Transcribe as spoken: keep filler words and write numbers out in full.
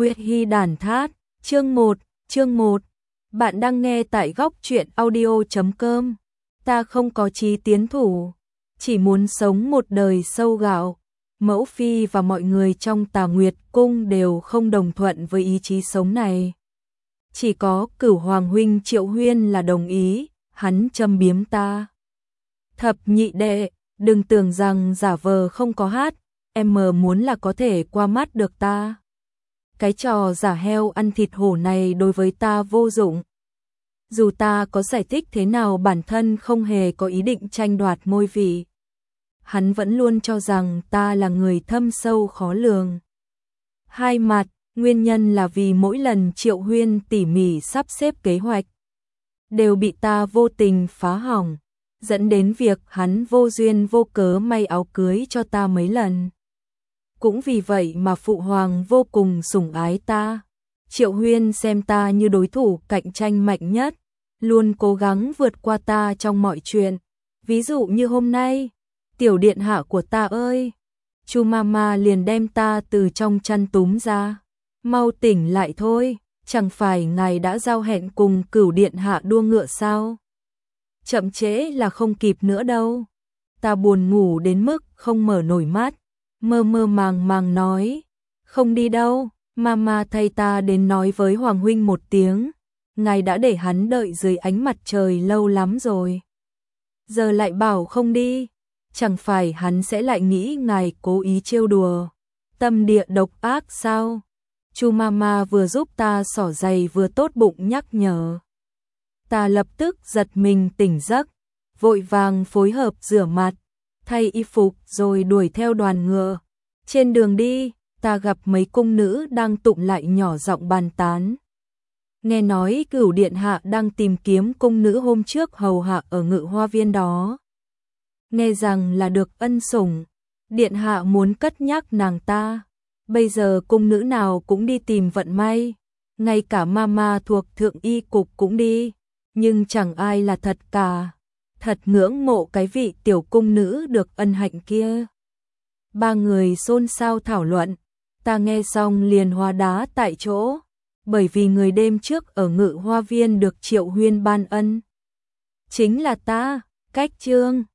Huyết Hy Đàn Thát, chương một, chương một. Bạn đang nghe tại góc truyện audio chấm com. Ta không có chí tiến thủ, chỉ muốn sống một đời sâu gạo. Mẫu phi và mọi người trong Tà Nguyệt cung đều không đồng thuận với ý chí sống này. Chỉ có Cửu Hoàng huynh Triệu Huyên là đồng ý, hắn châm biếm ta. Thập nhị đệ, đừng tưởng rằng giả vờ không có hát, em mờ muốn là có thể qua mắt được ta. Cái trò giả heo ăn thịt hổ này đối với ta vô dụng. Dù ta có giải thích thế nào bản thân không hề có ý định tranh đoạt ngôi vị. Hắn vẫn luôn cho rằng ta là người thâm sâu khó lường. Hai mặt, nguyên nhân là vì mỗi lần Triệu Huyên tỉ mỉ sắp xếp kế hoạch, đều bị ta vô tình phá hỏng, dẫn đến việc hắn vô duyên vô cớ may áo cưới cho ta mấy lần. Cũng vì vậy mà Phụ Hoàng vô cùng sủng ái ta. Triệu Huyên xem ta như đối thủ cạnh tranh mạnh nhất, luôn cố gắng vượt qua ta trong mọi chuyện. Ví dụ như hôm nay, tiểu điện hạ của ta ơi, Chu Mama liền đem ta từ trong chăn túm ra. Mau tỉnh lại thôi, chẳng phải ngài đã giao hẹn cùng Cửu điện hạ đua ngựa sao? Chậm trễ là không kịp nữa đâu. Ta buồn ngủ đến mức không mở nổi mắt, mơ mơ màng màng nói, không đi đâu, Mama thay ta đến nói với Hoàng huynh một tiếng, ngài đã để hắn đợi dưới ánh mặt trời lâu lắm rồi. Giờ lại bảo không đi, chẳng phải hắn sẽ lại nghĩ ngài cố ý trêu đùa, tâm địa độc ác sao? Chu Mama vừa giúp ta xỏ giày vừa tốt bụng nhắc nhở. Ta lập tức giật mình tỉnh giấc, vội vàng phối hợp rửa mặt, thay y phục rồi đuổi theo đoàn ngựa. Trên đường đi, ta gặp mấy cung nữ đang tụng lại nhỏ giọng bàn tán. Nghe nói Cửu điện hạ đang tìm kiếm cung nữ hôm trước hầu hạ ở Ngự Hoa viên đó. Nghe rằng là được ân sủng, điện hạ muốn cất nhắc nàng ta. Bây giờ cung nữ nào cũng đi tìm vận may, ngay cả Mama thuộc thượng y cục cũng đi, nhưng chẳng ai là thật cả. Thật ngưỡng mộ cái vị tiểu cung nữ được ân hạnh kia. Ba người xôn xao thảo luận, ta nghe xong liền hóa đá tại chỗ, bởi vì người đêm trước ở Ngự Hoa viên được Triệu Huyên ban ân chính là ta. Cách chương